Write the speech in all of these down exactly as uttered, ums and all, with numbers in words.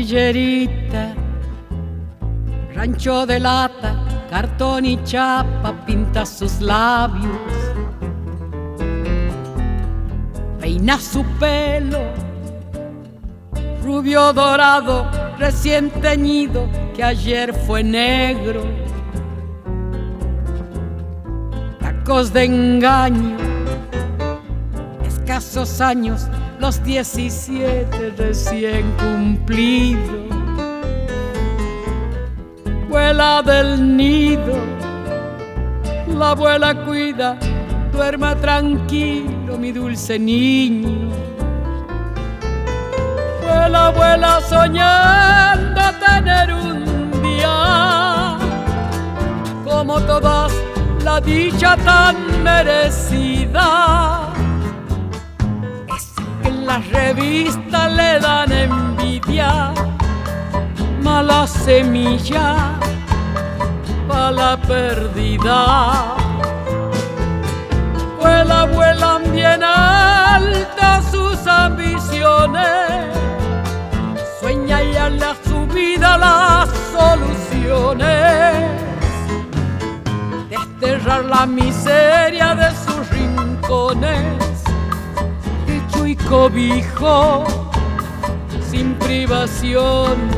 villerita, rancho de lata, cartón y chapa, pinta sus labios, peina su pelo, rubio dorado, recién teñido, que ayer fue negro. Tacos de engaño, escasos años, los diecisiete recién cumplidos. Vuela del nido, la abuela cuida, duerma tranquilo mi dulce niño. Vuela, vuela soñando tener un día como todas, la dicha tan merecida. Es que en las revistas le dan envidia, mala semilla pa' la perdida. Vuela, vuelan bien altas sus ambiciones, sueña y a la subida las soluciones, desterrar la miseria de sus rincones, techo y cobijo sin privaciones.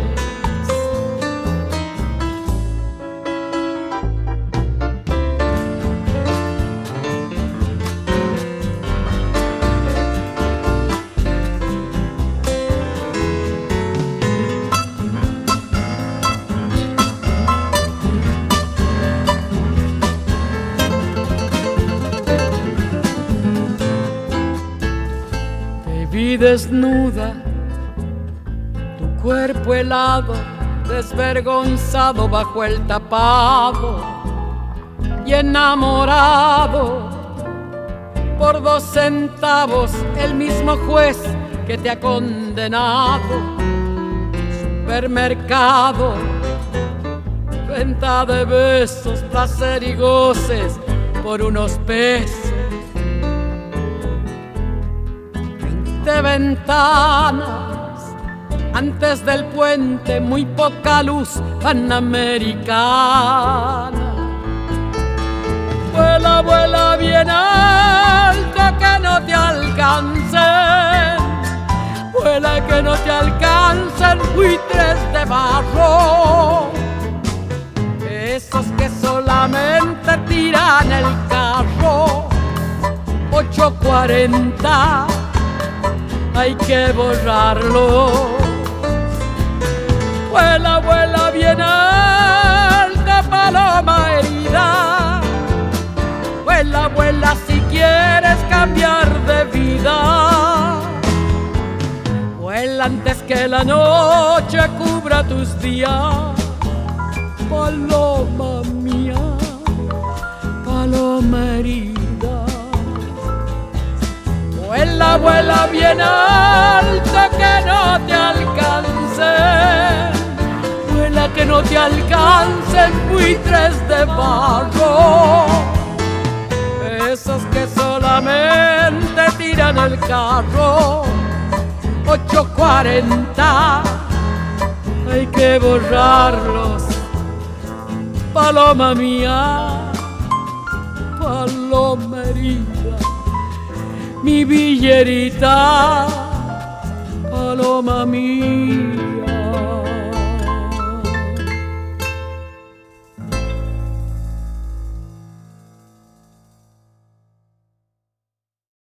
Vi desnuda, tu cuerpo helado, desvergonzado bajo el tapado y enamorado por dos centavos, el mismo juez que te ha condenado. Supermercado, venta de besos, placer y goces por unos pesos. De ventanas, antes del puente, muy poca luz panamericana. Vuela, vuela bien alto, que no te alcancen. Vuela, que no te alcancen buitres de barro, esos que solamente tiran el carro. Ocho cuarenta, hay que borrarlo. Vuela, vuela bien alta, paloma herida. Vuela, vuela si quieres cambiar de vida. Vuela antes que la noche cubra tus días. Paloma mía, paloma herida. Vuela, vuela bien alto, que no te alcancen. Vuela, que no te alcancen buitres de barro, esos que solamente tiran el carro. Ocho cuarenta, hay que borrarlos. Paloma mía, paloma herida, mi villerita, paloma mía.